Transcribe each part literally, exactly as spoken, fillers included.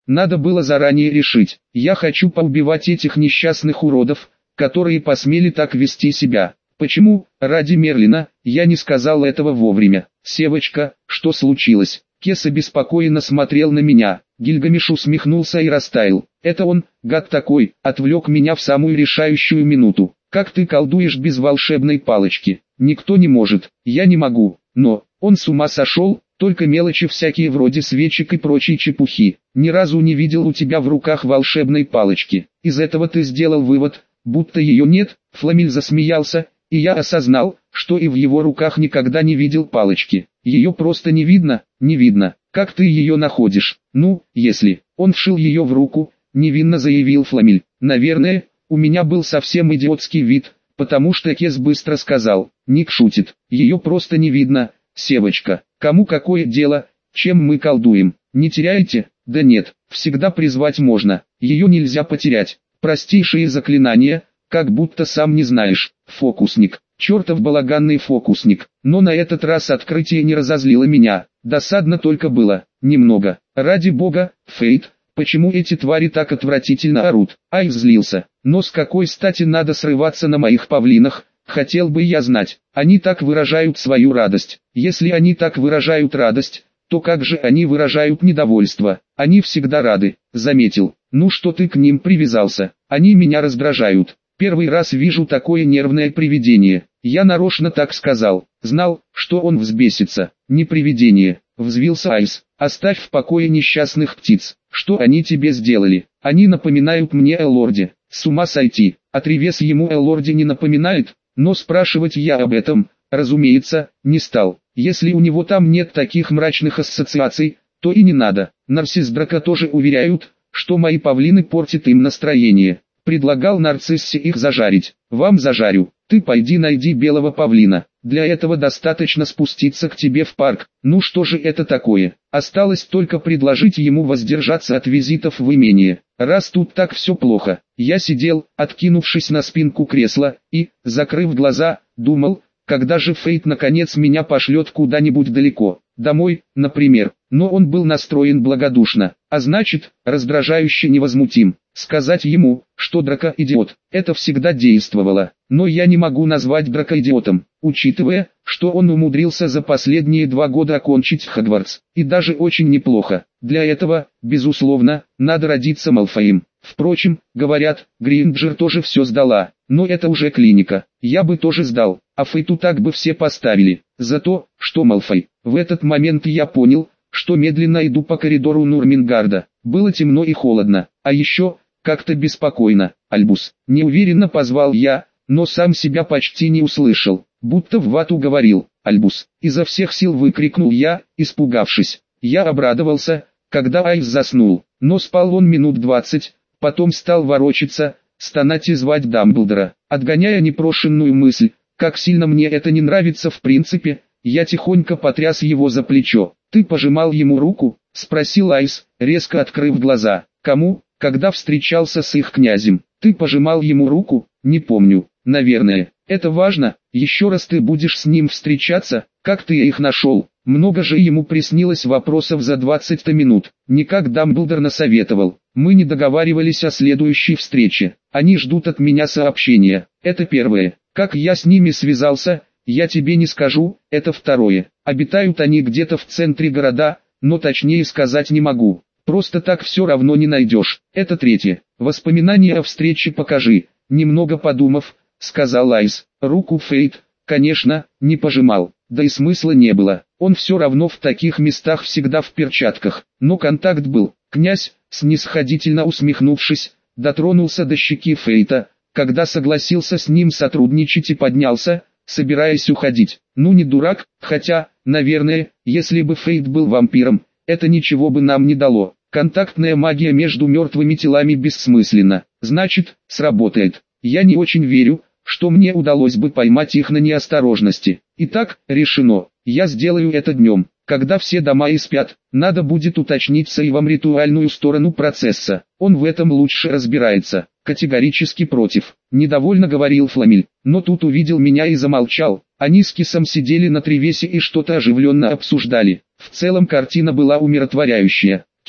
Надо было заранее решить. Я хочу поубивать этих несчастных уродов, которые посмели так вести себя. Почему, ради Мерлина, я не сказал этого вовремя? Севочка, что случилось? Кес обеспокоенно смотрел на меня. Гильгамеш усмехнулся и растаял. Это он, гад такой, отвлек меня в самую решающую минуту. Как ты колдуешь без волшебной палочки? Никто не может, я не могу. Но, он с ума сошел, только мелочи всякие вроде свечек и прочей чепухи. Ни разу не видел у тебя в руках волшебной палочки. Из этого ты сделал вывод, будто ее нет. Фламиль засмеялся, и я осознал, что и в его руках никогда не видел палочки. Ее просто не видно, не видно. Как ты ее находишь? Ну, если он вшил ее в руку, невинно заявил Фламиль. Наверное, у меня был совсем идиотский вид, потому что Кес быстро сказал. Ник шутит, ее просто не видно. Севочка, кому какое дело, чем мы колдуем? Не теряете? Да нет, всегда призвать можно, ее нельзя потерять. Простейшие заклинания, как будто сам не знаешь. Фокусник, чертов балаганный фокусник. Но на этот раз открытие не разозлило меня. Досадно только было, немного. Ради бога, Фейт, почему эти твари так отвратительно орут? Ай, взлился. Но с какой стати надо срываться на моих павлинах? Хотел бы я знать. Они так выражают свою радость. Если они так выражают радость, то как же они выражают недовольство? Они всегда рады, заметил. Ну что ты к ним привязался? Они меня раздражают. Первый раз вижу такое нервное привидение. Я нарочно так сказал. Знал, что он взбесится. Не привидение, взвился Айс. Оставь в покое несчастных птиц. Что они тебе сделали? Они напоминают мне о лорде. С ума сойти. Отревес ему о лорде не напоминает? Но спрашивать я об этом, разумеется, не стал. Если у него там нет таких мрачных ассоциаций, то и не надо. Нарцисс Драко тоже уверяют, что мои павлины портят им настроение. Предлагал Нарциссе их зажарить. Вам зажарю. Ты пойди найди белого павлина. Для этого достаточно спуститься к тебе в парк. Ну что же это такое? Осталось только предложить ему воздержаться от визитов в имение. Раз тут так все плохо. Я сидел, откинувшись на спинку кресла, и, закрыв глаза, думал, когда же Фейт наконец меня пошлет куда-нибудь далеко. Домой, например. Но он был настроен благодушно, а значит, раздражающе невозмутим. Сказать ему, что Драко идиот, это всегда действовало. Но я не могу назвать Драко идиотом, учитывая, что он умудрился за последние два года окончить Хогвартс. И даже очень неплохо. Для этого, безусловно, надо родиться Малфоем. Впрочем, говорят, Гринджер тоже все сдала. Но это уже клиника. Я бы тоже сдал, а Фейту так бы все поставили. За то, что Малфой. В этот момент я понял, что медленно иду по коридору Нурмингарда. Было темно и холодно, а еще, как-то беспокойно. Альбус, неуверенно позвал я, но сам себя почти не услышал, будто в вату говорил. Альбус, изо всех сил выкрикнул я, испугавшись. Я обрадовался, когда Айс заснул, но спал он минут двадцать, потом стал ворочаться, стонать и звать Дамблдора, отгоняя непрошенную мысль, как сильно мне это не нравится в принципе. Я тихонько потряс его за плечо. «Ты пожимал ему руку?» — спросил Айс, резко открыв глаза. «Кому, когда встречался с их князем? Ты пожимал ему руку?» «Не помню, наверное. Это важно. Еще раз ты будешь с ним встречаться? Как ты их нашел?» Много же ему приснилось вопросов за двадцать минут. Никак Дамблдор насоветовал. Мы не договаривались о следующей встрече. Они ждут от меня сообщения. Это первое. Как я с ними связался, я тебе не скажу. Это второе. Обитают они где-то в центре города, но точнее сказать не могу. Просто так все равно не найдешь. Это третье. Воспоминания о встрече покажи. Немного подумав, сказал Айс. Руку Фейт, конечно, не пожимал. Да и смысла не было. Он все равно в таких местах всегда в перчатках. Но контакт был. Князь, снисходительно усмехнувшись, дотронулся до щеки Фейта, когда согласился с ним сотрудничать и поднялся, собираясь уходить. Ну не дурак, хотя, наверное, если бы Фейт был вампиром, это ничего бы нам не дало. Контактная магия между мертвыми телами бессмысленна. Значит, сработает. Я не очень верю, что мне удалось бы поймать их на неосторожности. Итак, решено. Я сделаю это днем, когда все дома и спят. Надо будет уточнить с Эйвом ритуальную сторону процесса. Он в этом лучше разбирается. Категорически против. Недовольно говорил Фламиль, но тут увидел меня и замолчал. Они с Кисом сидели на тревесе и что-то оживленно обсуждали. В целом картина была умиротворяющая.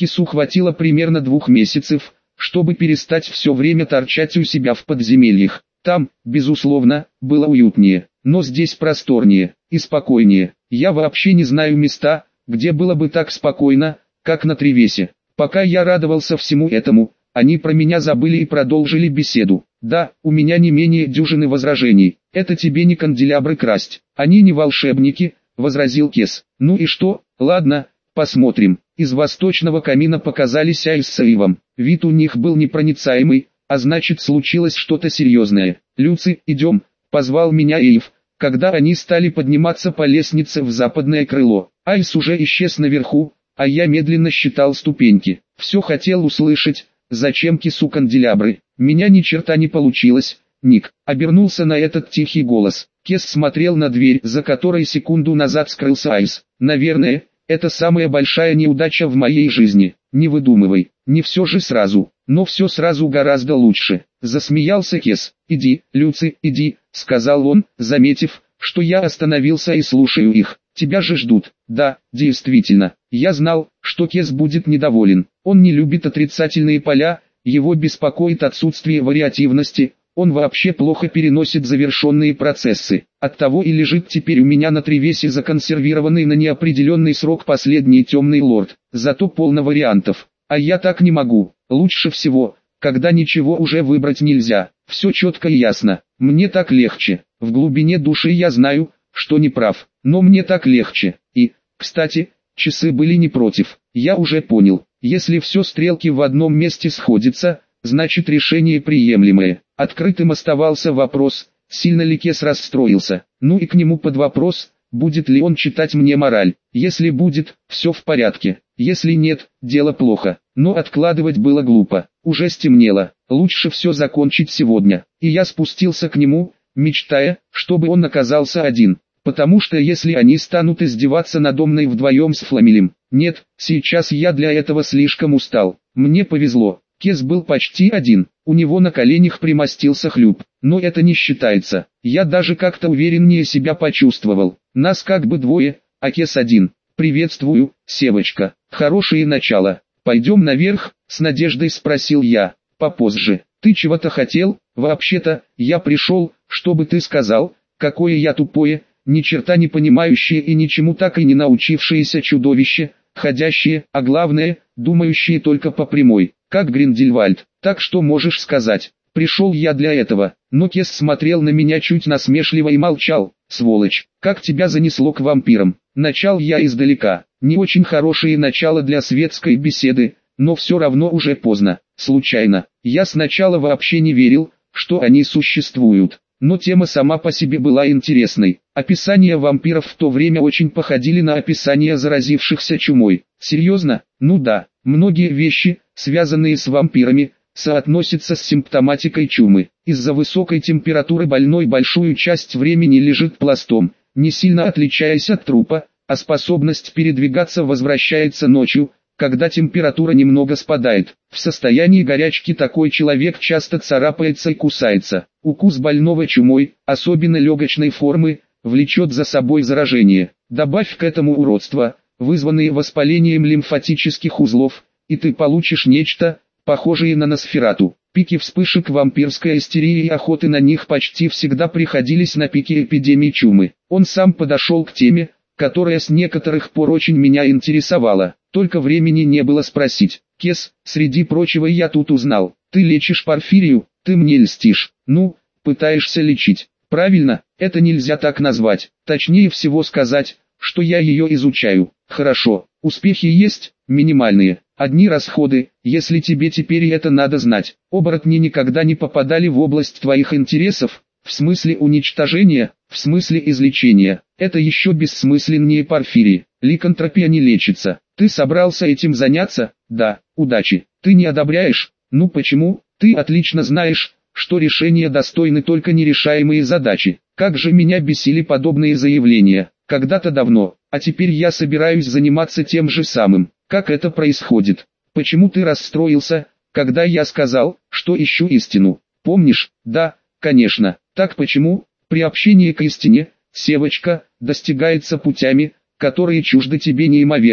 Кису хватило примерно двух месяцев, чтобы перестать все время торчать у себя в подземельях. Там, безусловно, было уютнее, но здесь просторнее и спокойнее. Я вообще не знаю места, где было бы так спокойно, как на Тревесе. Пока я радовался всему этому, они про меня забыли и продолжили беседу. Да, у меня не менее дюжины возражений. Это тебе не канделябры красть. Они не волшебники, возразил Кес. Ну и что? Ладно, посмотрим. Из восточного камина показались Айс с Эйвом. Вид у них был непроницаемый, а значит случилось что-то серьезное. Люци, идем, позвал меня Эйв, когда они стали подниматься по лестнице в западное крыло. Айс уже исчез наверху, а я медленно считал ступеньки. Все хотел услышать, зачем Кису канделябры. Меня ни черта не получилось. Ник обернулся на этот тихий голос. Кес смотрел на дверь, за которой секунду назад скрылся Айс. Наверное, это самая большая неудача в моей жизни. Не выдумывай, не все же сразу, но все сразу гораздо лучше. Засмеялся Кес. Иди, Люци, иди, сказал он, заметив, что я остановился и слушаю их. Тебя же ждут. Да, действительно, я знал, что Кес будет недоволен. Он не любит отрицательные поля, его беспокоит отсутствие вариативности. Он вообще плохо переносит завершенные процессы. Оттого и лежит теперь у меня на Тревесе законсервированный на неопределенный срок последний темный лорд. Зато полно вариантов. А я так не могу. Лучше всего, когда ничего уже выбрать нельзя. Все четко и ясно. Мне так легче. В глубине души я знаю, что не прав. Но мне так легче. И, кстати, часы были не против. Я уже понял. Если все стрелки в одном месте сходятся, значит решение приемлемое. Открытым оставался вопрос, сильно ли Кес расстроился. Ну и к нему под вопрос, будет ли он читать мне мораль. Если будет, все в порядке. Если нет, дело плохо. Но откладывать было глупо. Уже стемнело. Лучше все закончить сегодня. И я спустился к нему, мечтая, чтобы он оказался один. Потому что если они станут издеваться надо мной вдвоем с Фламелем. Нет, сейчас я для этого слишком устал. Мне повезло. Кес был почти один, у него на коленях примостился Хлюп, но это не считается. Я даже как-то увереннее себя почувствовал. Нас как бы двое, а Кес один. Приветствую, Севочка. Хорошее начало. Пойдем наверх, с надеждой спросил я. Попозже. Ты чего-то хотел? Вообще-то, я пришел, чтобы ты сказал, какое я тупое, ни черта не понимающее и ничему так и не научившееся чудовище, ходящее, а главное, думающее только по прямой. Как Гриндельвальд, так что можешь сказать? Пришел я для этого, но Кес смотрел на меня чуть насмешливо и молчал. Сволочь, как тебя занесло к вампирам? Начал я издалека. Не очень хорошее начало для светской беседы, но все равно уже поздно. Случайно. Я сначала вообще не верил, что они существуют. Но тема сама по себе была интересной. Описания вампиров в то время очень походили на описания заразившихся чумой. Серьезно? Ну да, многие вещи, связанные с вампирами, соотносятся с симптоматикой чумы. Из-за высокой температуры больной большую часть времени лежит пластом, не сильно отличаясь от трупа, а способность передвигаться возвращается ночью, когда температура немного спадает. В состоянии горячки такой человек часто царапается и кусается. Укус больного чумой, особенно легочной формы, влечет за собой заражение. Добавь к этому уродства, вызванные воспалением лимфатических узлов, и ты получишь нечто, похожее на Носферату. Пики вспышек вампирской истерии и охоты на них почти всегда приходились на пике эпидемии чумы. Он сам подошел к теме, которая с некоторых пор очень меня интересовала. Только времени не было спросить. Кес, среди прочего я тут узнал. Ты лечишь порфирию, ты мне льстишь. Ну, пытаешься лечить. Правильно, это нельзя так назвать. Точнее всего сказать, что я ее изучаю. Хорошо, успехи есть, минимальные. Одни расходы, если тебе теперь это надо знать. Оборотни никогда не попадали в область твоих интересов, в смысле уничтожения, в смысле излечения. Это еще бессмысленнее порфирии. Ликантропия не лечится. Ты собрался этим заняться? Да, удачи. Ты не одобряешь? Ну почему? Ты отлично знаешь, что решения достойны только нерешаемые задачи. Как же меня бесили подобные заявления. Когда-то давно, а теперь я собираюсь заниматься тем же самым. Как это происходит? Почему ты расстроился, когда я сказал, что ищу истину? Помнишь? Да, конечно. Так почему? Приобщение к истине, Севочка, достигается путями, которые чужды тебе неимоверно.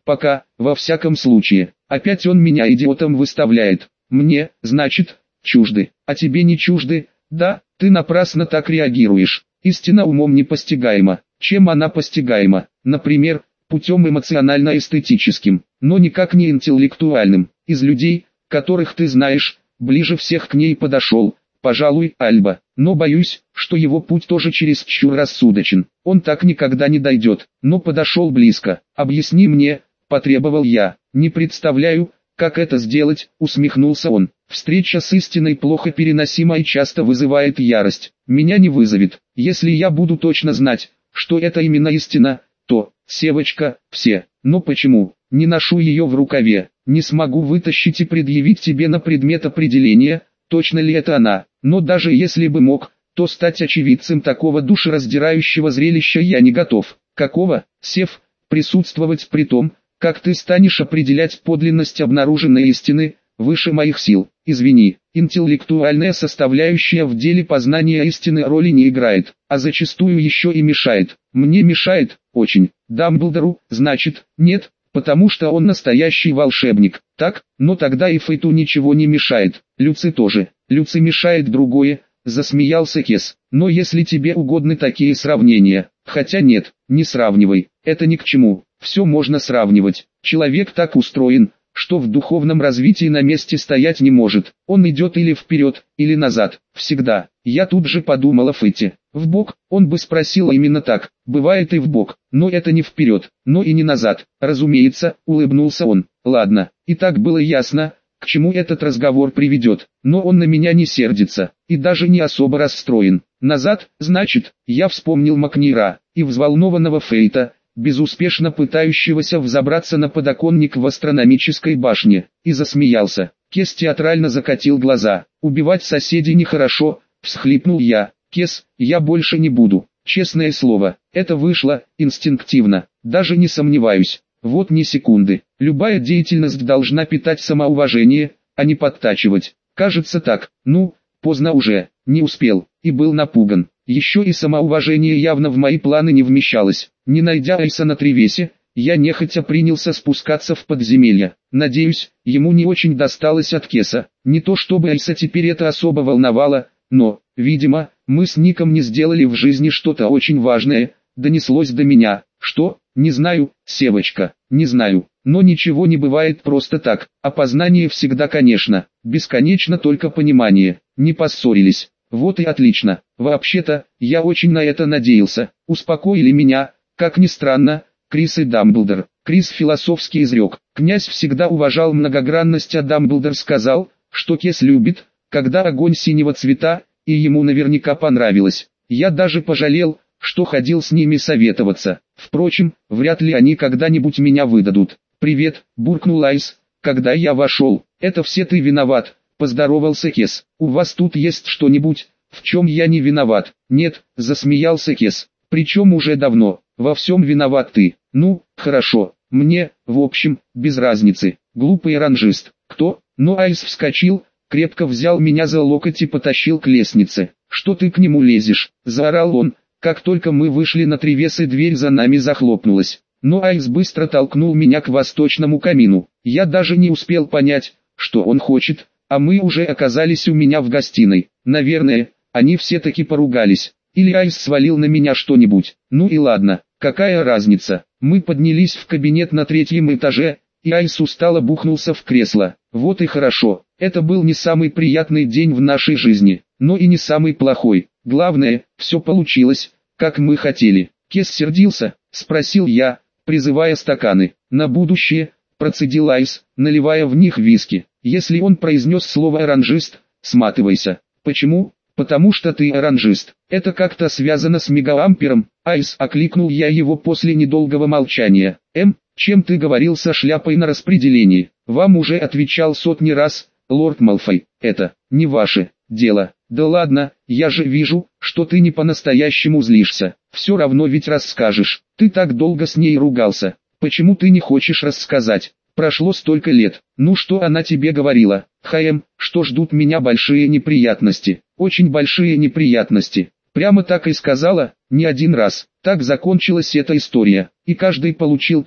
Пока, во всяком случае. Опять он меня идиотом выставляет. Мне, значит, чужды. А тебе не чужды? Да, ты напрасно так реагируешь. Истина умом непостигаема. Чем она постигаема? Например, путем эмоционально-эстетическим, но никак не интеллектуальным. Из людей, которых ты знаешь, ближе всех к ней подошел, пожалуй, Альба. Но боюсь, что его путь тоже чересчур рассудочен. Он так никогда не дойдет, но подошел близко. Объясни мне, потребовал я. Не представляю, как это сделать, усмехнулся он. Встреча с истиной плохо переносима и часто вызывает ярость. Меня не вызовет, если я буду точно знать, что это именно истина, то, Севочка, все. Но почему? Не ношу ее в рукаве, не смогу вытащить и предъявить тебе на предмет определения, точно ли это она. Но даже если бы мог, то стать очевидцем такого душераздирающего зрелища я не готов. Какого, Сев, присутствовать при том, как ты станешь определять подлинность обнаруженной истины, выше моих сил. Извини, интеллектуальная составляющая в деле познания истины роли не играет, а зачастую еще и мешает. Мне мешает, очень. Дамблдору, значит, нет, потому что он настоящий волшебник. Так, но тогда и Фейту ничего не мешает. Люци тоже. Люци мешает другое, засмеялся Кес. Но если тебе угодны такие сравнения, хотя нет, не сравнивай, это ни к чему. Все можно сравнивать. Человек так устроен, что в духовном развитии на месте стоять не может. Он идет или вперед, или назад, всегда. Я тут же подумал о Фете. Вбок, он бы спросил именно так. Бывает и вбок, но это не вперед, но и не назад. Разумеется, улыбнулся он. Ладно, и так было ясно, к чему этот разговор приведет. Но он на меня не сердится, и даже не особо расстроен. Назад, значит, я вспомнил Макнира и взволнованного Фейта, безуспешно пытающегося взобраться на подоконник в астрономической башне, и засмеялся. Кес театрально закатил глаза. «Убивать соседей нехорошо», — всхлипнул я. «Кес, я больше не буду. Честное слово, это вышло, инстинктивно, даже не сомневаюсь. Вот ни секунды. Любая деятельность должна питать самоуважение, а не подтачивать. Кажется так. Ну, поздно уже, не успел, и был напуган. Еще и самоуважение явно в мои планы не вмещалось. Не найдя Айса на Тревесе, я нехотя принялся спускаться в подземелье. Надеюсь, ему не очень досталось от Кеса. Не то чтобы Айса теперь это особо волновало, но, видимо, мы с Ником не сделали в жизни что-то очень важное. Донеслось до меня. Что? Не знаю, Севочка, не знаю. Но ничего не бывает просто так. Опознание всегда, конечно. Бесконечно только понимание. Не поссорились. Вот и отлично. Вообще-то, я очень на это надеялся. Успокоили меня, как ни странно, Крис и Дамблдор. Крис философски изрек. Князь всегда уважал многогранность, а Дамблдор сказал, что Кес любит, когда огонь синего цвета, и ему наверняка понравилось. Я даже пожалел, что ходил с ними советоваться. Впрочем, вряд ли они когда-нибудь меня выдадут. «Привет», — буркнул Айс, когда я вошел. «Это все ты виноват», — поздоровался Кес. «У вас тут есть что-нибудь, в чем я не виноват?» «Нет», — засмеялся Кес. «Причем уже давно. Во всем виноват ты». «Ну, хорошо. Мне, в общем, без разницы. Глупый оранжист». «Кто?» Но Айс вскочил, крепко взял меня за локоть и потащил к лестнице. «Что ты к нему лезешь?» — заорал он. Как только мы вышли на Тревес и дверь за нами захлопнулась. Но Айс быстро толкнул меня к восточному камину. Я даже не успел понять, что он хочет, а мы уже оказались у меня в гостиной. Наверное, они все-таки поругались. Или Айс свалил на меня что-нибудь. Ну и ладно, какая разница. Мы поднялись в кабинет на третьем этаже, и Айс устало бухнулся в кресло. Вот и хорошо. Это был не самый приятный день в нашей жизни, но и не самый плохой. Главное, все получилось, как мы хотели. Кес сердился, спросил я, призывая стаканы. На будущее, процедил Айс, наливая в них виски. Если он произнес слово «оранжист», сматывайся. Почему? Потому что ты оранжист. Это как-то связано с мегаампером. Айс, окликнул я его после недолгого молчания. Эм, чем ты говорил со шляпой на распределении? Вам уже отвечал сотни раз, лорд Малфой. Это не ваше дело. Да ладно, я же вижу, что ты не по-настоящему злишься. Все равно ведь расскажешь. Ты так долго с ней ругался. Почему ты не хочешь рассказать? Прошло столько лет. Ну что она тебе говорила? Хаем, что ждут меня большие неприятности. Очень большие неприятности. Прямо так и сказала, не один раз. Так закончилась эта история. И каждый получил то,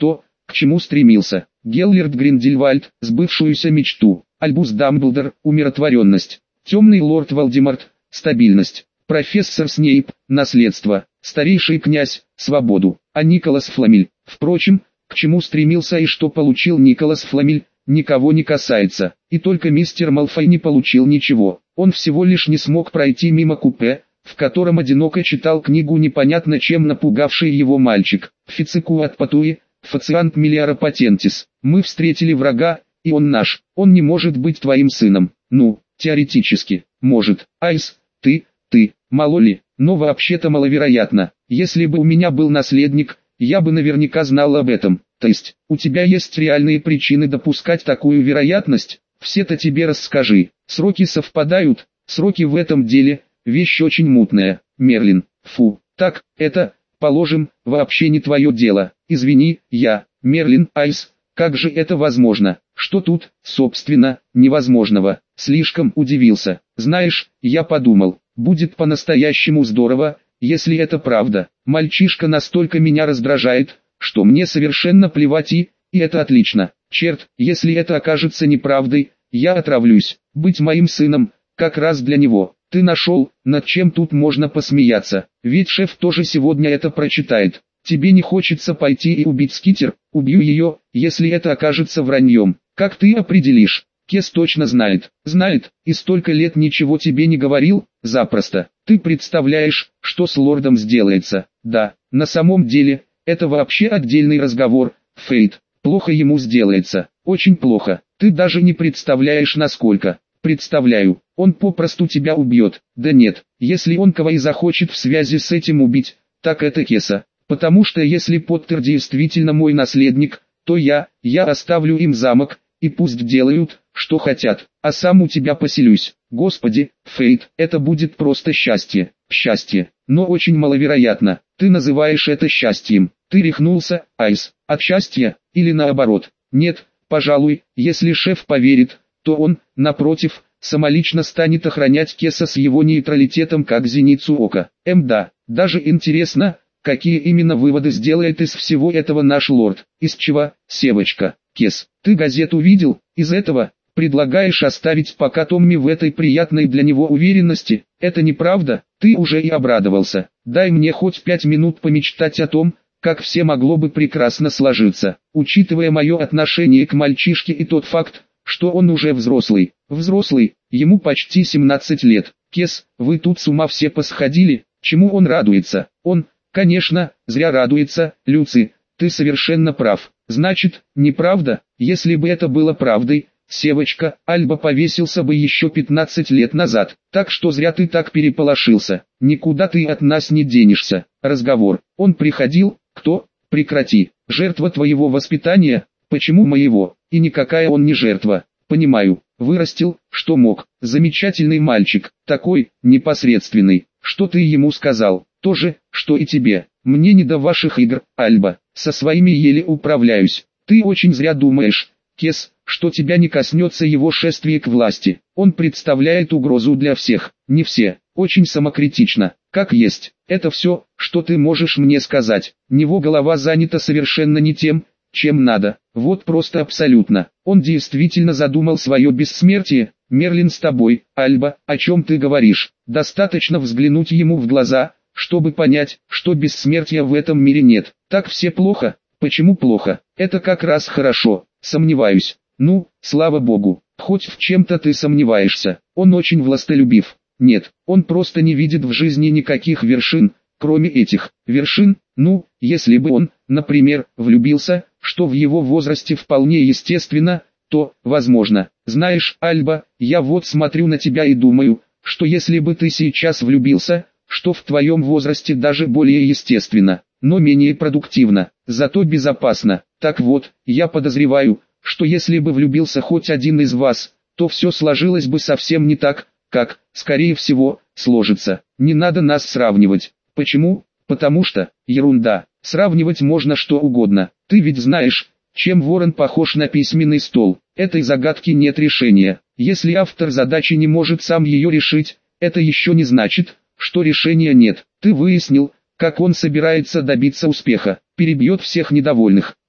к чему стремился. Геллерд Гриндельвальд, сбывшуюся мечту. Альбус Дамблдор, умиротворенность. Темный лорд Волдеморт, стабильность. Профессор Снейп, наследство. Старейший князь, свободу. А Николас Фламель, впрочем, к чему стремился и что получил Николас Фламель, никого не касается. И только мистер Малфой не получил ничего. Он всего лишь не смог пройти мимо купе, в котором одиноко читал книгу непонятно чем напугавший его мальчик. Фицикуат Патуи, Фациант Миллиара Патентис. Мы встретили врага, и он наш. Он не может быть твоим сыном. Ну, теоретически, может. Айс, ты, ты, мало ли, но вообще-то маловероятно. Если бы у меня был наследник, я бы наверняка знал об этом. То есть, у тебя есть реальные причины допускать такую вероятность? Все-то тебе расскажи. Сроки совпадают, сроки в этом деле, вещь очень мутная. Мерлин, фу, так, это, положим, вообще не твое дело. Извини, я, Мерлин Айс, как же это возможно? Что тут, собственно, невозможного? Слишком удивился. Знаешь, я подумал, будет по-настоящему здорово, если это правда. Мальчишка настолько меня раздражает, что мне совершенно плевать и, и это отлично. Черт, если это окажется неправдой, я отравлюсь. Быть моим сыном, как раз для него. Ты нашел, над чем тут можно посмеяться. Ведь шеф тоже сегодня это прочитает. Тебе не хочется пойти и убить Скитер? Убью ее, если это окажется враньем. Как ты определишь? Кес точно знает. Знает, и столько лет ничего тебе не говорил? Запросто. Ты представляешь, что с лордом сделается? Да, на самом деле, это вообще отдельный разговор, Фейт. Плохо ему сделается. Очень плохо. Ты даже не представляешь насколько. Представляю. Он попросту тебя убьет. Да нет, если он кого и захочет в связи с этим убить, так это Кеса. Потому что если Поттер действительно мой наследник, то я, я оставлю им замок, и пусть делают, что хотят, а сам у тебя поселюсь. Господи, Фейт, это будет просто счастье, счастье, но очень маловероятно. Ты называешь это счастьем. Ты рехнулся, Айс, от счастья, или наоборот? Нет, пожалуй, если шеф поверит, то он, напротив, самолично станет охранять Кеса с его нейтралитетом как зеницу ока. Эм да, даже интересно, какие именно выводы сделает из всего этого наш лорд. Из чего, Севочка? Кес, ты газету видел? Из этого? Предлагаешь оставить пока Томми в этой приятной для него уверенности? Это неправда? Ты уже и обрадовался. Дай мне хоть пять минут помечтать о том, как все могло бы прекрасно сложиться, учитывая мое отношение к мальчишке и тот факт, что он уже взрослый. Взрослый, ему почти семнадцать лет. Кес, вы тут с ума все посходили? Чему он радуется? Он, конечно, зря радуется, Люци, ты совершенно прав. Значит, неправда? Если бы это было правдой, Севочка, Альба повесился бы еще пятнадцать лет назад. Так что зря ты так переполошился. Никуда ты от нас не денешься. Разговор. Он приходил, кто? Прекрати. Жертва твоего воспитания? Почему моего? И никакая он не жертва. Понимаю. Вырастил, что мог. Замечательный мальчик. Такой, непосредственный. Что ты ему сказал? То же, что и тебе. Мне не до ваших игр, Альба. Со своими еле управляюсь. Ты очень зря думаешь, Кес, что тебя не коснется его шествие к власти. Он представляет угрозу для всех. Не все. Очень самокритично. Как есть. Это все, что ты можешь мне сказать. Него голова занята совершенно не тем, чем надо. Вот просто абсолютно. Он действительно задумал свое бессмертие. Мерлин с тобой, Альба, о чем ты говоришь? Достаточно взглянуть ему в глаза, чтобы понять, что бессмертия в этом мире нет. Так все плохо? Почему плохо? Это как раз хорошо. Сомневаюсь. Ну, слава богу, хоть в чем-то ты сомневаешься. Он очень властолюбив. Нет, он просто не видит в жизни никаких вершин, кроме этих вершин. Ну, если бы он, например, влюбился, что в его возрасте вполне естественно, то, возможно. Знаешь, Альба, я вот смотрю на тебя и думаю, что если бы ты сейчас влюбился, что в твоем возрасте даже более естественно, но менее продуктивно, зато безопасно. Так вот, я подозреваю, что если бы влюбился хоть один из вас, то все сложилось бы совсем не так, как, скорее всего, сложится. Не надо нас сравнивать. Почему? Потому что, ерунда, сравнивать можно что угодно. Ты ведь знаешь, чем ворон похож на письменный стол. Этой загадки нет решения. Если автор задачи не может сам ее решить, это еще не значит, что решения нет. Ты выяснил, как он собирается добиться успеха, перебьет всех недовольных.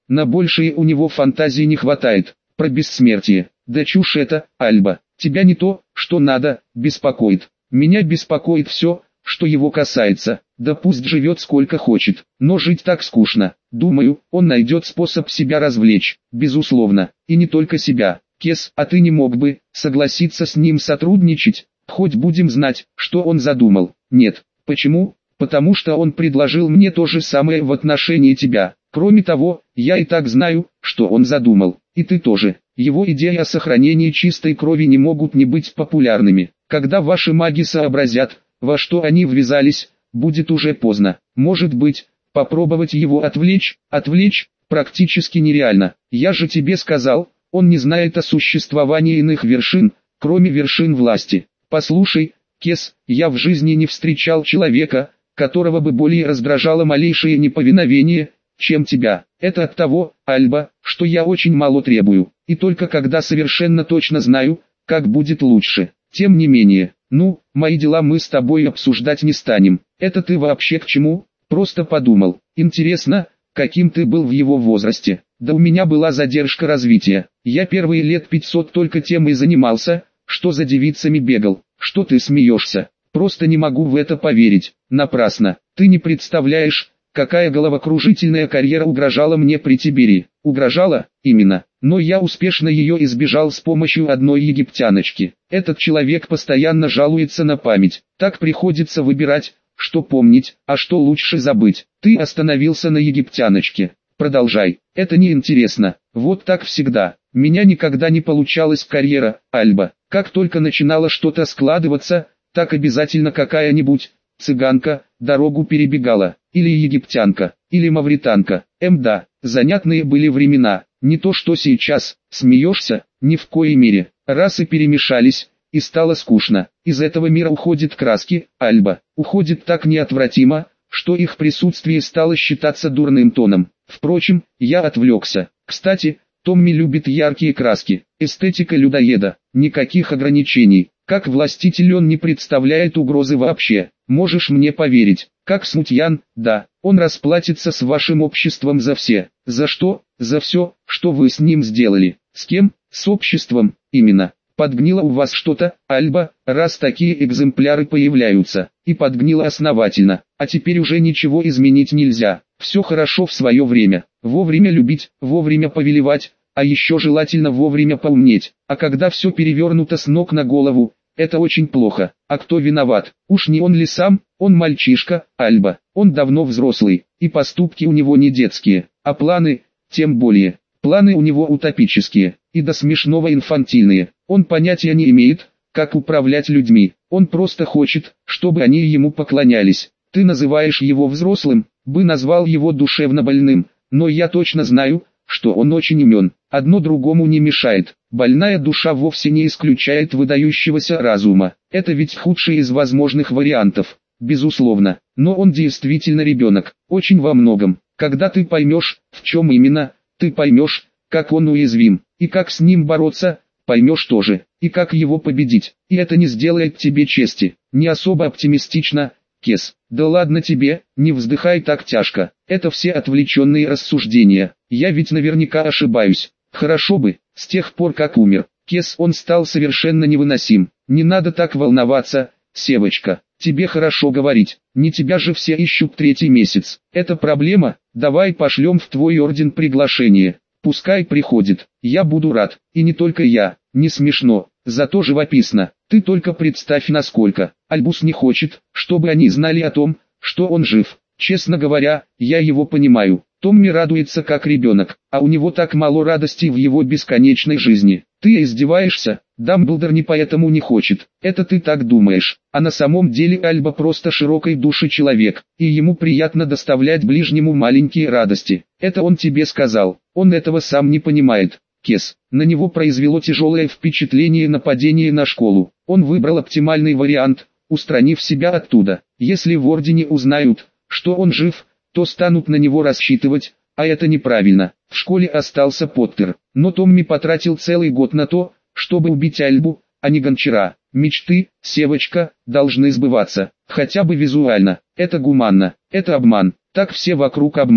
На большее у него фантазии не хватает. Про бессмертие. Да чушь это, Альба. Тебя не то, что надо, беспокоит. Меня беспокоит все, что его касается. Да пусть живет сколько хочет, но жить так скучно. Думаю, он найдет способ себя развлечь, безусловно, и не только себя. Кес, а ты не мог бы согласиться с ним сотрудничать? Хоть будем знать, что он задумал. Нет. Почему? Потому что он предложил мне то же самое в отношении тебя. Кроме того, я и так знаю, что он задумал. И ты тоже. Его идеи о сохранении чистой крови не могут не быть популярными. Когда ваши маги сообразят, во что они ввязались, будет уже поздно. Может быть, попробовать его отвлечь? Отвлечь практически нереально. Я же тебе сказал, он не знает о существовании иных вершин, кроме вершин власти. Послушай, Кес, я в жизни не встречал человека, которого бы более раздражало малейшее неповиновение, чем тебя. Это от того, Альба, что я очень мало требую, и только когда совершенно точно знаю, как будет лучше. Тем не менее, ну, мои дела мы с тобой обсуждать не станем. Это ты вообще к чему? Просто подумал. Интересно, каким ты был в его возрасте? Да у меня была задержка развития. Я первые лет пятьсот только тем и занимался, что за девицами бегал. Что ты смеешься? Просто не могу в это поверить. Напрасно. Ты не представляешь, какая головокружительная карьера угрожала мне при Тиберии. Угрожала? Именно. Но я успешно ее избежал с помощью одной египтяночки. Этот человек постоянно жалуется на память. Так приходится выбирать, что помнить, а что лучше забыть. Ты остановился на египтяночке. Продолжай. Это не интересно. Вот так всегда. Меня никогда не получалась карьера, Альба. Как только начинало что-то складываться, так обязательно какая-нибудь цыганка дорогу перебегала, или египтянка, или мавританка. Эм да, занятные были времена, не то что сейчас. Смеешься? Ни в коей мере. Расы перемешались, и стало скучно. Из этого мира уходят краски, Альба. Уходит так неотвратимо, что их присутствие стало считаться дурным тоном. Впрочем, я отвлекся. Кстати, Томми любит яркие краски. Эстетика людоеда. Никаких ограничений. Как властитель он не представляет угрозы вообще. Можешь мне поверить. Как смутьян, да, он расплатится с вашим обществом за все. За что? За все, что вы с ним сделали. С кем? С обществом, именно. Подгнило у вас что-то, Альба, раз такие экземпляры появляются. И подгнило основательно. А теперь уже ничего изменить нельзя. Все хорошо в свое время. Вовремя любить, вовремя повелевать, а еще желательно вовремя поумнеть. А когда все перевернуто с ног на голову, это очень плохо. А кто виноват? Уж не он ли сам? Он мальчишка, Альба. Он давно взрослый, и поступки у него не детские, а планы, тем более. Планы у него утопические, и до смешного инфантильные. Он понятия не имеет, как управлять людьми. Он просто хочет, чтобы они ему поклонялись. Ты называешь его взрослым, бы назвал его душевно больным, но я точно знаю, что он очень умен. Одно другому не мешает. Больная душа вовсе не исключает выдающегося разума. Это ведь худший из возможных вариантов, безусловно. Но он действительно ребенок, очень во многом. Когда ты поймешь, в чем именно, ты поймешь, как он уязвим, и как с ним бороться, поймешь тоже, и как его победить. И это не сделает тебе чести. Не особо оптимистично, Кес. Да ладно тебе, не вздыхай так тяжко. Это все отвлеченные рассуждения. Я ведь наверняка ошибаюсь. Хорошо бы, с тех пор как умер Кес, он стал совершенно невыносим. Не надо так волноваться, Севочка. Тебе хорошо говорить. Не тебя же все ищут третий месяц. Это проблема? Давай пошлем в твой орден приглашение. Пускай приходит. Я буду рад. И не только я. Не смешно, зато живописно. Ты только представь насколько. Альбус не хочет, чтобы они знали о том, что он жив. Честно говоря, я его понимаю. Томми радуется как ребенок, а у него так мало радости в его бесконечной жизни. Ты издеваешься? Дамблдор не поэтому не хочет. Это ты так думаешь. А на самом деле Альба просто широкой души человек, и ему приятно доставлять ближнему маленькие радости. Это он тебе сказал. Он этого сам не понимает. Кес. На него произвело тяжелое впечатление нападение на школу. Он выбрал оптимальный вариант, устранив себя оттуда. Если в Ордене узнают, что он жив, то станут на него рассчитывать, а это неправильно. В школе остался Поттер, но Томми потратил целый год на то, чтобы убить Альбу, а не Гончара. Мечты, Севочка, должны сбываться, хотя бы визуально. Это гуманно, это обман. Так все вокруг обман.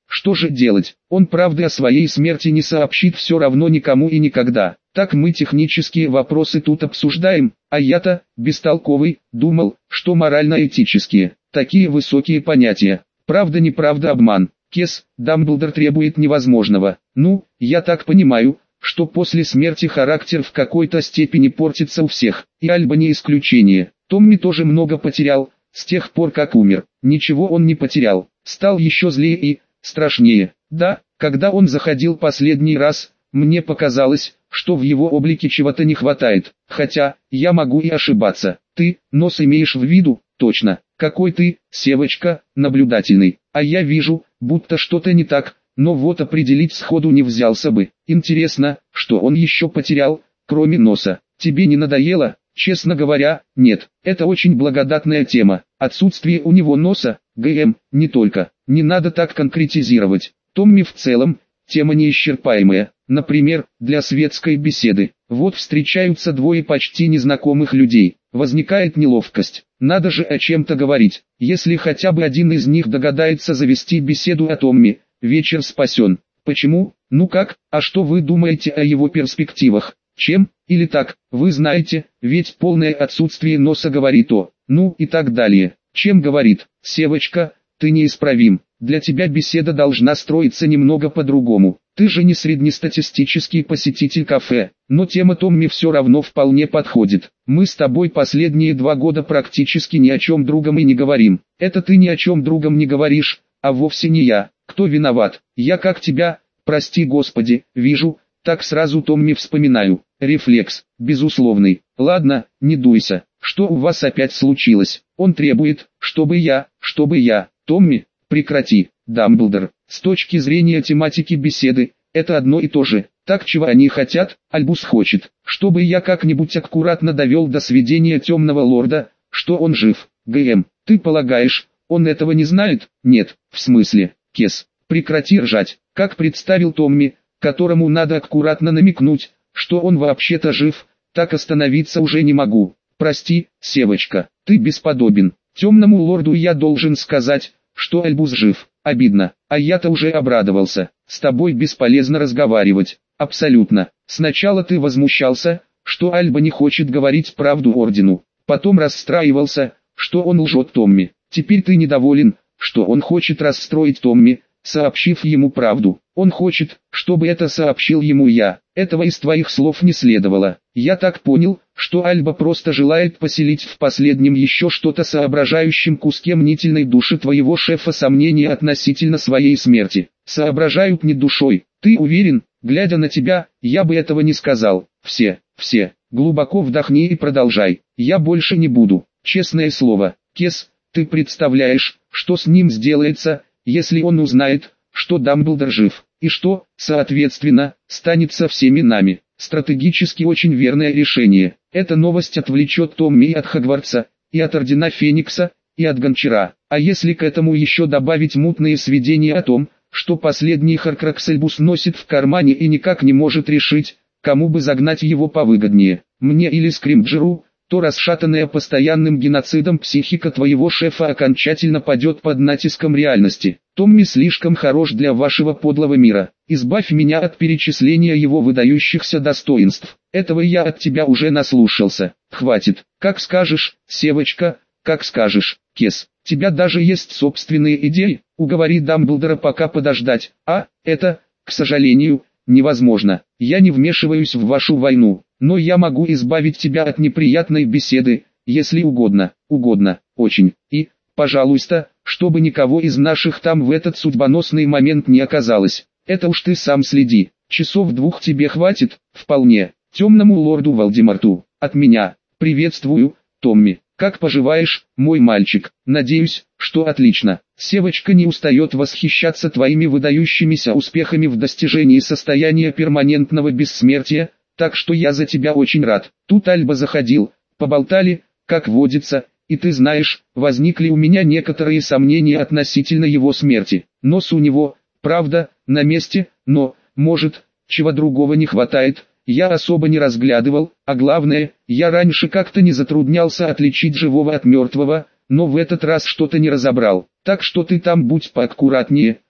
Что же делать? Он правды о своей смерти не сообщит все равно никому и никогда. Так мы технические вопросы тут обсуждаем, а я-то, бестолковый, думал, что морально-этические, такие высокие понятия. Правда, неправда, обман. Кес, Дамблдор требует невозможного. Ну, я так понимаю, что после смерти характер в какой-то степени портится у всех, и Альба не исключение. Томми тоже много потерял, с тех пор как умер. Ничего он не потерял, стал еще злее и страшнее. Да, когда он заходил последний раз, мне показалось, что в его облике чего-то не хватает, хотя, я могу и ошибаться. Ты, нос имеешь в виду? Точно. Какой ты, Севочка, наблюдательный. А я вижу, будто что-то не так, но вот определить сходу не взялся бы. Интересно, что он еще потерял, кроме носа. Тебе не надоело? Честно говоря, нет. Это очень благодатная тема. Отсутствие у него носа, ГМ, не только. Не надо так конкретизировать. Томми в целом, тема неисчерпаемая. Например, для светской беседы. Вот встречаются двое почти незнакомых людей. Возникает неловкость. Надо же о чем-то говорить. Если хотя бы один из них догадается завести беседу о Томми, вечер спасен. Почему? Ну как, а что вы думаете о его перспективах? Чем? Или так, вы знаете, ведь полное отсутствие носа говорит о, ну и так далее. Чем говорит? Севочка, ты неисправим. Для тебя беседа должна строиться немного по-другому. Ты же не среднестатистический посетитель кафе, но тема Томми все равно вполне подходит. Мы с тобой последние два года практически ни о чем другом и не говорим. Это ты ни о чем другом не говоришь, а вовсе не я. Кто виноват? Я как тебя, прости господи, вижу, так сразу Томми вспоминаю. Рефлекс, безусловный. Ладно, не дуйся. Что у вас опять случилось? Он требует, чтобы я, чтобы я, Томми, прекрати, Дамблдор. С точки зрения тематики беседы, это одно и то же. Так чего они хотят? Альбус хочет, чтобы я как-нибудь аккуратно довел до сведения темного лорда, что он жив. ГМ, ты полагаешь, он этого не знает? Нет, в смысле, Кес, прекрати ржать. Как представил Томми, которому надо аккуратно намекнуть, что он вообще-то жив, так остановиться уже не могу. Прости, Севочка, ты бесподобен. Темному лорду я должен сказать, что Альбус жив. Обидно, а я-то уже обрадовался. С тобой бесполезно разговаривать. Абсолютно. Сначала ты возмущался, что Альба не хочет говорить правду Ордену. Потом расстраивался, что он лжет Томми. Теперь ты недоволен, что он хочет расстроить Томми, сообщив ему правду. Он хочет, чтобы это сообщил ему я. Этого из твоих слов не следовало. Я так понял, что Альба просто желает поселить в последнем еще что-то соображающем куске мнительной души твоего шефа сомнения относительно своей смерти. Соображают не душой. Ты уверен? Глядя на тебя, я бы этого не сказал. Все, все, глубоко вдохни и продолжай. Я больше не буду. Честное слово, Кес, ты представляешь, что с ним сделается, если он узнает, что Дамблдор жив, и что, соответственно, станет со всеми нами. Стратегически очень верное решение. Эта новость отвлечет Томми и от Хогвартса, и от Ордена Феникса, и от Гончара. А если к этому еще добавить мутные сведения о том, что последний Хоркрокс Альбус носит в кармане и никак не может решить, кому бы загнать его повыгоднее, мне или Скримджеру, то расшатанная постоянным геноцидом психика твоего шефа окончательно падет под натиском реальности. Томми слишком хорош для вашего подлого мира. Избавь меня от перечисления его выдающихся достоинств. Этого я от тебя уже наслушался. Хватит. Как скажешь, Севочка, как скажешь, Кес. Тебя даже есть собственные идеи? Уговори Дамблдора пока подождать. А, это, к сожалению, невозможно. Я не вмешиваюсь в вашу войну. Но я могу избавить тебя от неприятной беседы, если угодно, угодно, очень. И, пожалуйста, чтобы никого из наших там в этот судьбоносный момент не оказалось. Это уж ты сам следи. Часов двух тебе хватит, вполне. Темному лорду Волдеморту, от меня. Приветствую, Томми. Как поживаешь, мой мальчик? Надеюсь, что отлично. Севочка не устает восхищаться твоими выдающимися успехами в достижении состояния перманентного бессмертия, так что я за тебя очень рад. Тут Альба заходил, поболтали, как водится, и ты знаешь, возникли у меня некоторые сомнения относительно его смерти. Нос у него, правда, на месте, но, может, чего другого не хватает, я особо не разглядывал, а главное, я раньше как-то не затруднялся отличить живого от мертвого, но в этот раз что-то не разобрал. Так что ты там будь поаккуратнее,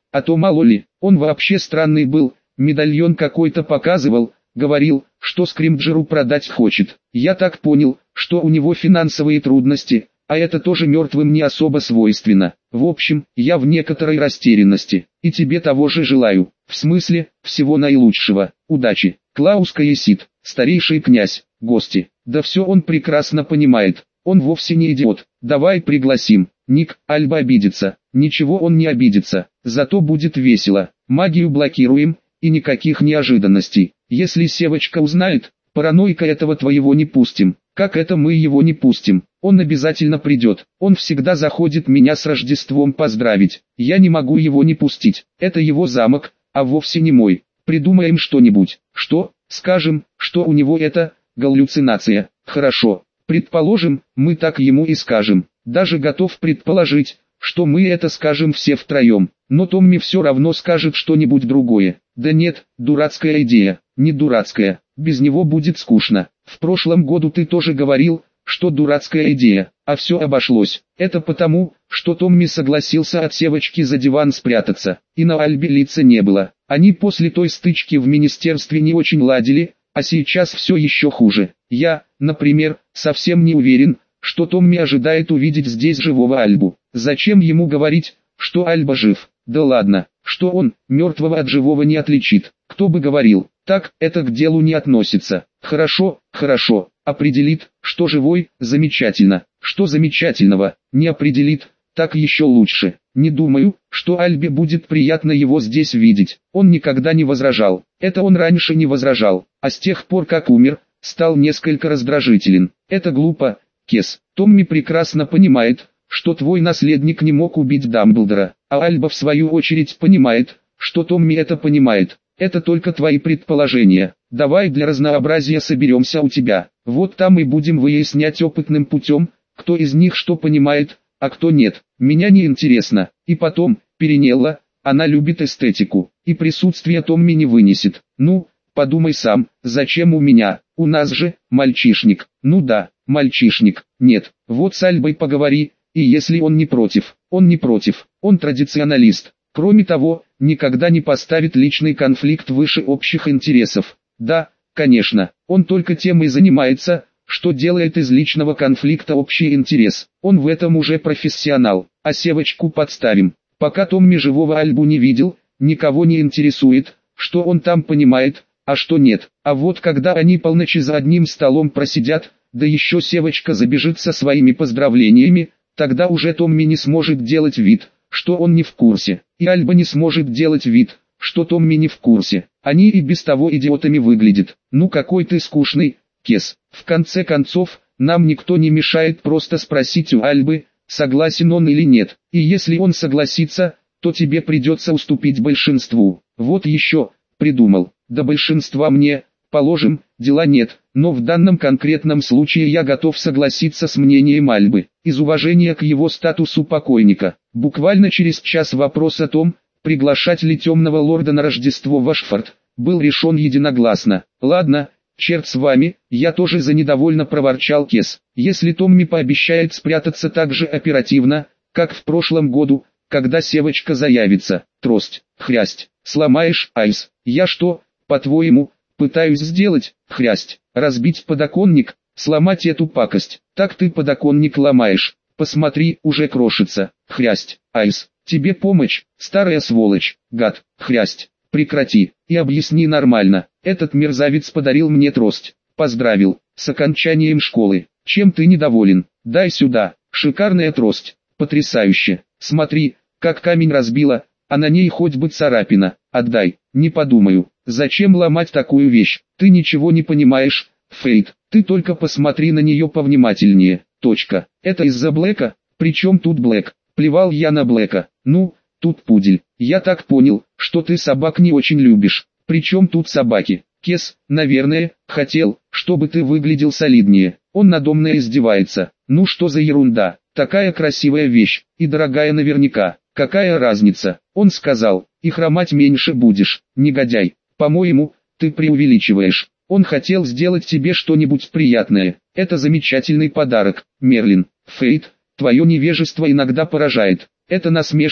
а то мало ли, он вообще странный был, медальон какой-то показывал, говорил, что Скримджеру продать хочет. Я так понял, что у него финансовые трудности, а это тоже мертвым не особо свойственно. В общем, я в некоторой растерянности, и тебе того же желаю. В смысле, всего наилучшего, удачи. Клаус Каесид, старейший князь, гости. Да все он прекрасно понимает, он вовсе не идиот. Давай пригласим. Ник, Альба обидится. Ничего он не обидится, зато будет весело. Магию блокируем, и никаких неожиданностей. Если Севочка узнает, паранойка этого твоего не пустим. Как это мы его не пустим? Он обязательно придет. Он всегда заходит меня с Рождеством поздравить. Я не могу его не пустить. Это его замок, а вовсе не мой. Придумаем что-нибудь. Что? Скажем, что у него это галлюцинация. Хорошо. Предположим, мы так ему и скажем. Даже готов предположить, что мы это скажем все втроем. Но Томми все равно скажет что-нибудь другое. Да нет, дурацкая идея. Не дурацкая. Без него будет скучно. В прошлом году ты тоже говорил, что дурацкая идея, а все обошлось. Это потому, что Томми согласился от Севочки за диван спрятаться, и на Альбе лица не было. Они после той стычки в министерстве не очень ладили, а сейчас все еще хуже. Я, например, совсем не уверен, что Томми ожидает увидеть здесь живого Альбу. Зачем ему говорить, что Альба жив? Да ладно, что он, мертвого от живого не отличит. Кто бы говорил, так, это к делу не относится. Хорошо, хорошо, определит, что живой, замечательно. Что замечательного, не определит, так еще лучше. Не думаю, что Альбе будет приятно его здесь видеть. Он никогда не возражал. Это он раньше не возражал, а с тех пор как умер, стал несколько раздражителен. Это глупо, Кес. Томми прекрасно понимает, что твой наследник не мог убить Дамблдора, а Альба в свою очередь понимает, что Томми это понимает. Это только твои предположения. Давай для разнообразия соберемся у тебя. Вот там и будем выяснять опытным путем, кто из них что понимает, а кто нет. Меня не интересно. И потом, Перинелла, она любит эстетику, и присутствие Томми не вынесет. Ну, подумай сам, зачем у меня? У нас же, мальчишник. Ну да, мальчишник. Нет, вот с Альбой поговори, и если он не против, он не против, он традиционалист. Кроме того, никогда не поставит личный конфликт выше общих интересов. Да, конечно, он только тем и занимается, что делает из личного конфликта общий интерес. Он в этом уже профессионал, а Севочку подставим. Пока Томми живого Альбу не видел, никого не интересует, что он там понимает, а что нет. А вот когда они полночи за одним столом просидят, да еще Севочка забежит со своими поздравлениями, тогда уже Томми не сможет делать вид, что он не в курсе, и Альба не сможет делать вид, что Томми не в курсе. Они и без того идиотами выглядят. Ну какой ты скучный, Кес. В конце концов, нам никто не мешает просто спросить у Альбы, согласен он или нет. И если он согласится, то тебе придется уступить большинству. Вот еще, придумал. До большинства мне, положим, дела нет, но в данном конкретном случае я готов согласиться с мнением Альбы, из уважения к его статусу покойника. Буквально через час вопрос о том, приглашать ли темного лорда на Рождество в Ашфорд, был решен единогласно. Ладно, черт с вами, я тоже за недовольно проворчал Кес. Если Томми пообещает спрятаться так же оперативно, как в прошлом году, когда Севочка заявится, трость, хрясть, сломаешь, Айс. Я что, по-твоему, пытаюсь сделать, хрясть, разбить подоконник, сломать эту пакость? Так ты подоконник ломаешь, посмотри, уже крошится, хрясть, Айс. Тебе помощь, старая сволочь, гад, хрясть, прекрати, и объясни нормально. Этот мерзавец подарил мне трость, поздравил, с окончанием школы. Чем ты недоволен? Дай сюда, шикарная трость, потрясающе. Смотри, как камень разбила, а на ней хоть бы царапина. Отдай, не подумаю. Зачем ломать такую вещь? Ты ничего не понимаешь, Фейт. Ты только посмотри на нее повнимательнее. Точка. Это из-за Блэка? Причем тут Блэк? Плевал я на Блэка. Ну, тут пудель. Я так понял, что ты собак не очень любишь. Причем тут собаки? Кес, наверное, хотел, чтобы ты выглядел солиднее. Он надо мной издевается. Ну что за ерунда? Такая красивая вещь, и дорогая наверняка. Какая разница? Он сказал, и хромать меньше будешь, негодяй. По-моему, ты преувеличиваешь. Он хотел сделать тебе что-нибудь приятное. Это замечательный подарок, Мерлин. Фейт, твое невежество иногда поражает. Это насмешка,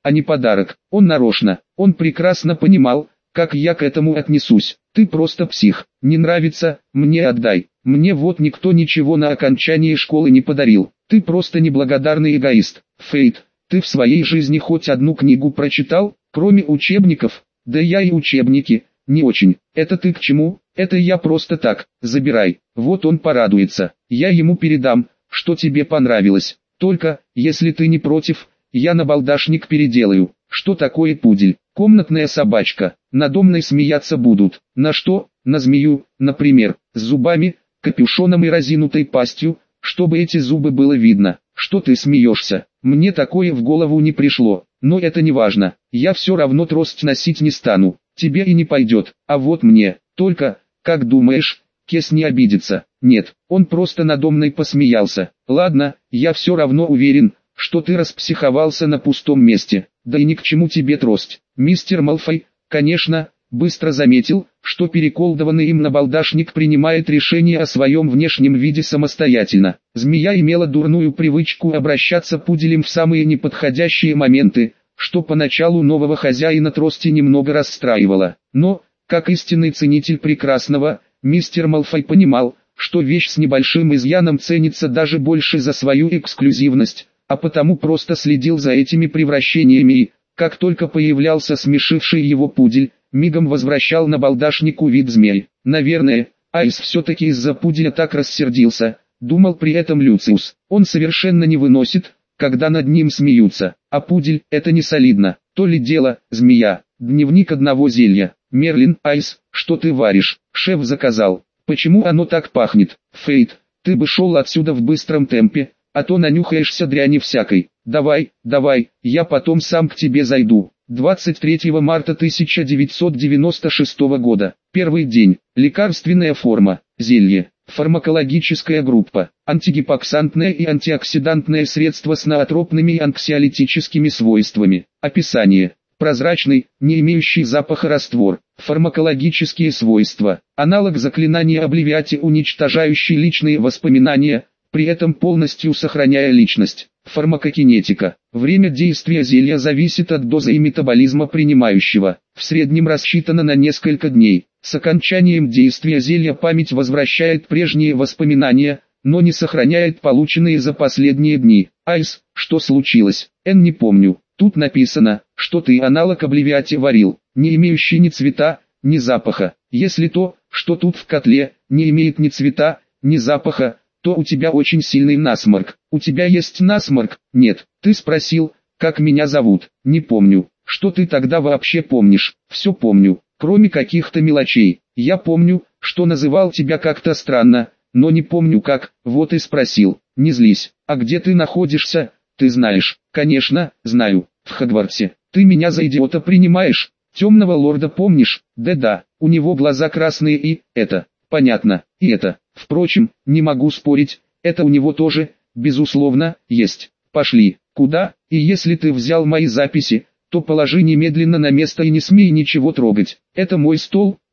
а не подарок. Он нарочно. Он прекрасно понимал, как я к этому отнесусь. Ты просто псих. Не нравится, мне отдай. Мне вот никто ничего на окончании школы не подарил. Ты просто неблагодарный эгоист. Фейт, ты в своей жизни хоть одну книгу прочитал, кроме учебников? Да я и учебники, не очень. Это ты к чему? Это я просто так, забирай. Вот он порадуется. Я ему передам, что тебе понравилось. Только, если ты не против, я набалдашник переделаю. Что такое пудель? Комнатная собачка. Надо мной смеяться будут. На что? На змею, например, с зубами, капюшоном и разинутой пастью, чтобы эти зубы было видно. Что ты смеешься? Мне такое в голову не пришло. Но это не важно. Я все равно трость носить не стану. Тебе и не пойдет. А вот мне. Только, как думаешь, Кес не обидится? Нет, он просто надо мной посмеялся. Ладно, я все равно уверен, что ты распсиховался на пустом месте. Да и ни к чему тебе трость. Мистер Малфой, конечно, быстро заметил, что переколдованный им набалдашник принимает решение о своем внешнем виде самостоятельно. Змея имела дурную привычку обращаться пуделем в самые неподходящие моменты, что поначалу нового хозяина трости немного расстраивало. Но, как истинный ценитель прекрасного, мистер Малфой понимал, что вещь с небольшим изъяном ценится даже больше за свою эксклюзивность, а потому просто следил за этими превращениями и, как только появлялся смешивший его пудель, мигом возвращал набалдашнику вид змей. Наверное, Айс все-таки из-за пуделя так рассердился, думал при этом Люциус. Он совершенно не выносит, когда над ним смеются, а пудель – это не солидно. То ли дело, змея, дневник одного зелья. Мерлин, Айс, что ты варишь? Шеф заказал. Почему оно так пахнет? Фейт, ты бы шел отсюда в быстром темпе, а то нанюхаешься дряни всякой. Давай, давай, я потом сам к тебе зайду. двадцать третьего марта тысяча девятьсот девяносто шестого года. Первый день. Лекарственная форма. Зелье. Фармакологическая группа. Антигипоксантное и антиоксидантное средство с ноотропными и анксиолитическими свойствами. Описание. Прозрачный, не имеющий запаха раствор. Фармакологические свойства. Аналог заклинания Обливиати, уничтожающий личные воспоминания, при этом полностью сохраняя личность. Фармакокинетика. Время действия зелья зависит от дозы и метаболизма принимающего. В среднем рассчитано на несколько дней. С окончанием действия зелья память возвращает прежние воспоминания, но не сохраняет полученные за последние дни. Айс, что случилось? Эн, не помню. Тут написано, что ты аналог Обливиати варил, не имеющий ни цвета, ни запаха. Если то, что тут в котле, не имеет ни цвета, ни запаха, то у тебя очень сильный насморк. У тебя есть насморк? Нет. Ты спросил, как меня зовут? Не помню. Что ты тогда вообще помнишь? Все помню, кроме каких-то мелочей. Я помню, что называл тебя как-то странно, но не помню как. Вот и спросил. Не злись. А где ты находишься? Ты знаешь. Конечно, знаю. В Хогвартсе. Ты меня за идиота принимаешь? Темного лорда помнишь? Да-да. У него глаза красные и это. Понятно. И это. Впрочем, не могу спорить, это у него тоже, безусловно, есть. Пошли. Куда? И если ты взял мои записи, то положи немедленно на место и не смей ничего трогать. Это мой стол,